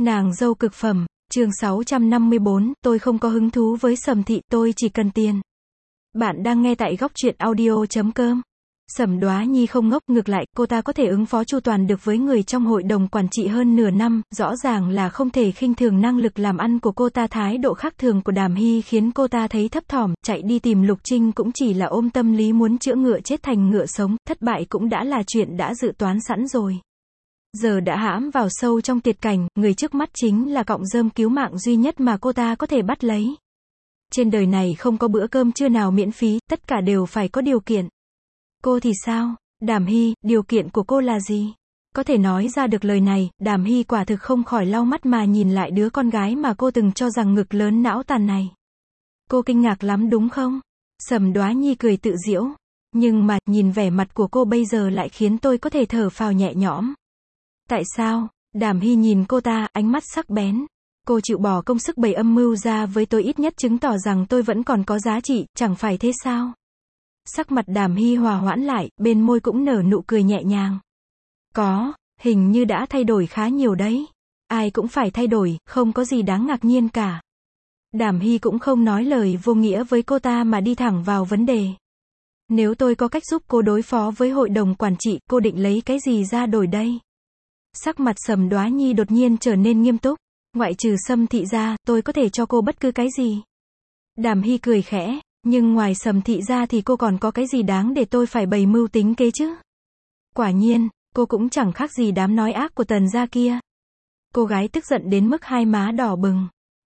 Nàng dâu cực phẩm, chương 654, tôi không có hứng thú với Sầm Thị, tôi chỉ cần tiền. Bạn đang nghe tại góc truyện audio.com. Sầm Đoá Nhi không ngốc, ngược lại, cô ta có thể ứng phó chu toàn được với người trong hội đồng quản trị hơn nửa năm, rõ ràng là không thể khinh thường năng lực làm ăn của cô ta. Thái độ khác thường của Đàm Hy khiến cô ta thấy thấp thỏm, chạy đi tìm Lục Trinh cũng chỉ là ôm tâm lý muốn chữa ngựa chết thành ngựa sống, thất bại cũng đã là chuyện đã dự toán sẵn rồi. Giờ đã hãm vào sâu trong tuyệt cảnh, người trước mắt chính là cọng rơm cứu mạng duy nhất mà cô ta có thể bắt lấy. Trên đời này không có bữa cơm trưa nào miễn phí, tất cả đều phải có điều kiện. Cô thì sao? Đàm Hy, điều kiện của cô là gì? Có thể nói ra được lời này, Đàm Hy quả thực không khỏi lau mắt mà nhìn lại đứa con gái mà cô từng cho rằng ngực lớn não tàn này. Cô kinh ngạc lắm đúng không? Sầm Đoá Nhi cười tự giễu. Nhưng mà, nhìn vẻ mặt của cô bây giờ lại khiến tôi có thể thở phào nhẹ nhõm. Tại sao? Đàm Hy nhìn cô ta, ánh mắt sắc bén. Cô chịu bỏ công sức bày âm mưu ra với tôi, ít nhất chứng tỏ rằng tôi vẫn còn có giá trị, chẳng phải thế sao? Sắc mặt Đàm Hy hòa hoãn lại, bên môi cũng nở nụ cười nhẹ nhàng. Có, hình như đã thay đổi khá nhiều đấy. Ai cũng phải thay đổi, không có gì đáng ngạc nhiên cả. Đàm Hy cũng không nói lời vô nghĩa với cô ta mà đi thẳng vào vấn đề. Nếu tôi có cách giúp cô đối phó với hội đồng quản trị, cô định lấy cái gì ra đổi đây? Sắc mặt Sầm Đoá Nhi đột nhiên trở nên nghiêm túc. Ngoại trừ Sầm Thị ra, tôi có thể cho cô bất cứ cái gì. Đàm Hy cười khẽ, nhưng ngoài Sầm Thị ra thì cô còn có cái gì đáng để tôi phải bày mưu tính kế chứ? Quả nhiên, cô cũng chẳng khác gì đám nói ác của Tần gia kia. Cô gái tức giận đến mức hai má đỏ bừng.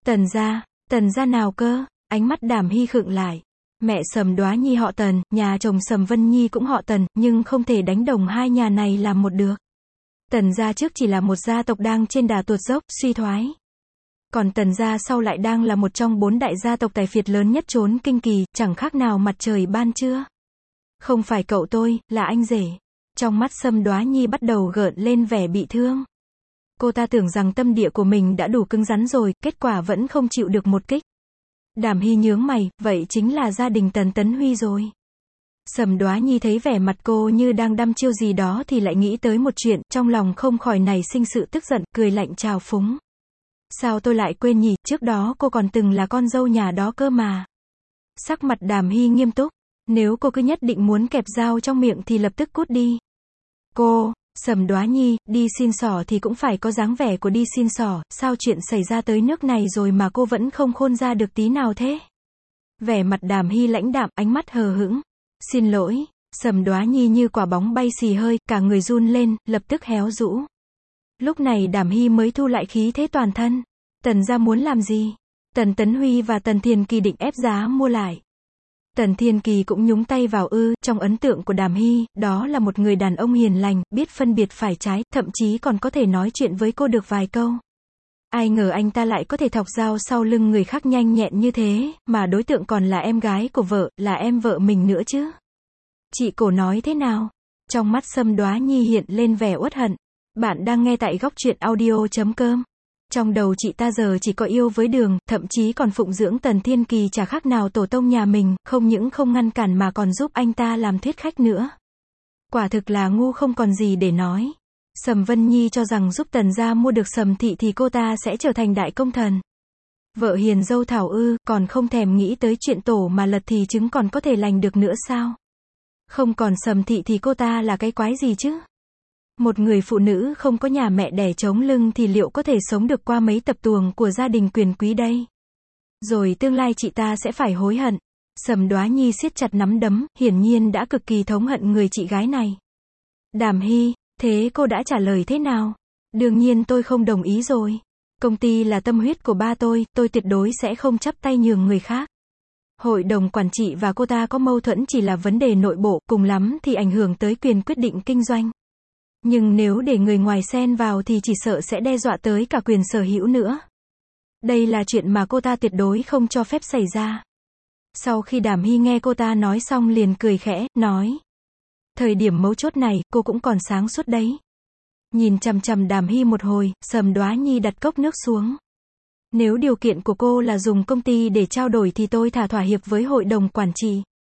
Tần gia nào cơ? Ánh mắt Đàm Hy khựng lại. Mẹ Sầm Đoá Nhi họ Tần, nhà chồng Sầm Vân Nhi cũng họ Tần, nhưng không thể đánh đồng hai nhà này làm một được. Tần gia trước chỉ là một gia tộc đang trên đà tuột dốc, suy thoái. Còn Tần gia sau lại đang là một trong 4 đại gia tộc tài phiệt lớn nhất trốn Kinh Kỳ, chẳng khác nào mặt trời ban trưa. Không phải cậu tôi, là anh rể. Trong mắt Sầm Đoá Nhi bắt đầu gợn lên vẻ bị thương. Cô ta tưởng rằng tâm địa của mình đã đủ cứng rắn rồi, kết quả vẫn không chịu được một kích. Đàm Hy nhướng mày, vậy chính là gia đình Tần Tấn Huy rồi. Sầm Đoá Nhi thấy vẻ mặt cô như đang đăm chiêu gì đó thì lại nghĩ tới một chuyện, trong lòng không khỏi nảy sinh sự tức giận, cười lạnh trào phúng. Sao tôi lại quên nhỉ, trước đó cô còn từng là con dâu nhà đó cơ mà. Sắc mặt Đàm Hy nghiêm túc, nếu cô cứ nhất định muốn kẹp dao trong miệng thì lập tức cút đi. Cô, Sầm Đoá Nhi, đi xin xỏ thì cũng phải có dáng vẻ của đi xin xỏ, sao chuyện xảy ra tới nước này rồi mà cô vẫn không khôn ra được tí nào thế? Vẻ mặt Đàm Hy lãnh đạm, ánh mắt hờ hững. Xin lỗi, Sầm Đoá Nhi như quả bóng bay xì hơi, cả người run lên, lập tức héo rũ. Lúc này Đàm Hy mới thu lại khí thế toàn thân. Tần gia muốn làm gì? Tần Tấn Huy và Tần Thiên Kỳ định ép giá mua lại. Tần Thiên Kỳ cũng nhúng tay vào trong ấn tượng của Đàm Hy, đó là một người đàn ông hiền lành, biết phân biệt phải trái, thậm chí còn có thể nói chuyện với cô được vài câu. Ai ngờ anh ta lại có thể thọc dao sau lưng người khác nhanh nhẹn như thế, mà đối tượng còn là em gái của vợ, là em vợ mình nữa chứ. Chị cổ nói thế nào? Trong mắt Sầm Đoá Nhi hiện lên vẻ uất hận. Bạn đang nghe tại góc truyện audio.com. Trong đầu chị ta giờ chỉ có yêu với Đường, thậm chí còn phụng dưỡng Tần Thiên Kỳ chả khác nào tổ tông nhà mình, không những không ngăn cản mà còn giúp anh ta làm thuyết khách nữa. Quả thực là ngu không còn gì để nói. Sầm Vân Nhi cho rằng giúp Tần gia mua được Sầm Thị thì cô ta sẽ trở thành đại công thần. Vợ hiền dâu thảo còn không thèm nghĩ tới chuyện tổ mà lật thì trứng còn có thể lành được nữa sao? Không còn Sầm Thị thì cô ta là cái quái gì chứ? Một người phụ nữ không có nhà mẹ đẻ chống lưng thì liệu có thể sống được qua mấy tập tuồng của gia đình quyền quý đây? Rồi tương lai chị ta sẽ phải hối hận. Sầm Đoá Nhi siết chặt nắm đấm, hiển nhiên đã cực kỳ thống hận người chị gái này. Đàm Hy, thế cô đã trả lời thế nào? Đương nhiên tôi không đồng ý rồi. Công ty là tâm huyết của ba tôi tuyệt đối sẽ không chắp tay nhường người khác. Hội đồng quản trị và cô ta có mâu thuẫn chỉ là vấn đề nội bộ, cùng lắm thì ảnh hưởng tới quyền quyết định kinh doanh. Nhưng nếu để người ngoài xen vào thì chỉ sợ sẽ đe dọa tới cả quyền sở hữu nữa. Đây là chuyện mà cô ta tuyệt đối không cho phép xảy ra. Sau khi Đàm Hy nghe cô ta nói xong liền cười khẽ, nói. Thời điểm mấu chốt này, cô cũng còn sáng suốt đấy. Nhìn chằm chằm Đàm Hy một hồi, Sầm Đoá Nhi đặt cốc nước xuống. Nếu điều kiện của cô là dùng công ty để trao đổi thì tôi thỏa hiệp với hội đồng quản trị.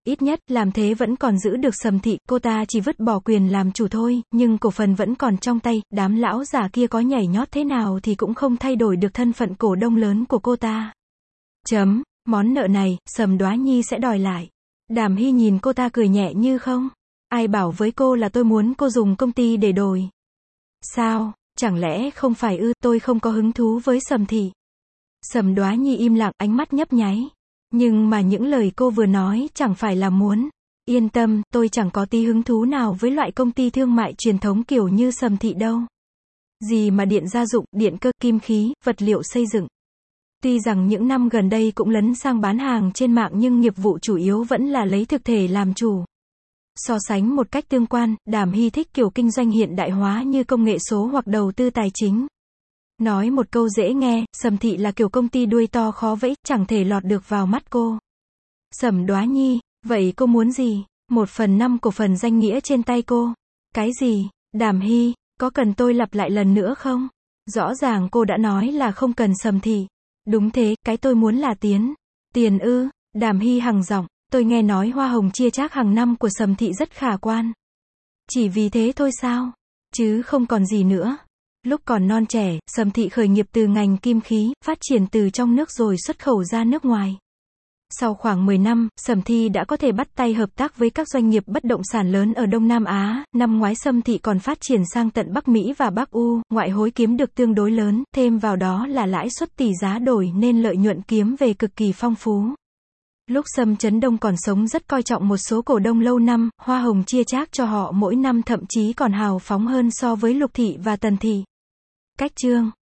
Ít nhất, làm thế vẫn còn giữ được Sầm Thị, cô ta chỉ vứt bỏ quyền làm chủ thôi, nhưng cổ phần vẫn còn trong tay, đám lão già kia có nhảy nhót thế nào thì cũng không thay đổi được thân phận cổ đông lớn của cô ta. Món nợ này, Sầm Đoá Nhi sẽ đòi lại. Đàm Hy nhìn cô ta cười nhẹ như không. Ai bảo với cô là tôi muốn cô dùng công ty để đổi. Sao, chẳng lẽ không phải ư, tôi không có hứng thú với Sầm Thị. Sầm Đoá Nhi im lặng, ánh mắt nhấp nháy. Nhưng mà những lời cô vừa nói chẳng phải là muốn. Yên tâm, tôi chẳng có tí hứng thú nào với loại công ty thương mại truyền thống kiểu như Sầm Thị đâu. Gì mà điện gia dụng, điện cơ, kim khí, vật liệu xây dựng. Tuy rằng những năm gần đây cũng lấn sang bán hàng trên mạng nhưng nghiệp vụ chủ yếu vẫn là lấy thực thể làm chủ. So sánh một cách tương quan, Đàm Hy thích kiểu kinh doanh hiện đại hóa như công nghệ số hoặc đầu tư tài chính. Nói một câu dễ nghe, Sầm Thị là kiểu công ty đuôi to khó vẫy, chẳng thể lọt được vào mắt cô. Sầm Đoá Nhi, vậy cô muốn gì? 1/5 cổ phần danh nghĩa trên tay cô. Cái gì? Đàm Hy, có cần tôi lặp lại lần nữa không? Rõ ràng cô đã nói là không cần Sầm Thị. Đúng thế, cái tôi muốn là tiền. Tiền ư? Đàm Hy hằng giọng, tôi nghe nói hoa hồng chia chác hàng năm của Sầm Thị rất khả quan. Chỉ vì thế thôi sao? Chứ không còn gì nữa. Lúc còn non trẻ, Sầm Thị khởi nghiệp từ ngành kim khí, phát triển từ trong nước rồi xuất khẩu ra nước ngoài. Sau khoảng 10 năm, Sầm Thị đã có thể bắt tay hợp tác với các doanh nghiệp bất động sản lớn ở Đông Nam Á. Năm ngoái Sầm Thị còn phát triển sang tận Bắc Mỹ và Bắc U, ngoại hối kiếm được tương đối lớn, thêm vào đó là lãi suất tỷ giá đổi nên lợi nhuận kiếm về cực kỳ phong phú. Lúc Sầm Chấn Đông còn sống rất coi trọng một số cổ đông lâu năm, hoa hồng chia chác cho họ mỗi năm thậm chí còn hào phóng hơn so với Lục Thị và Tần Thị. Cách chương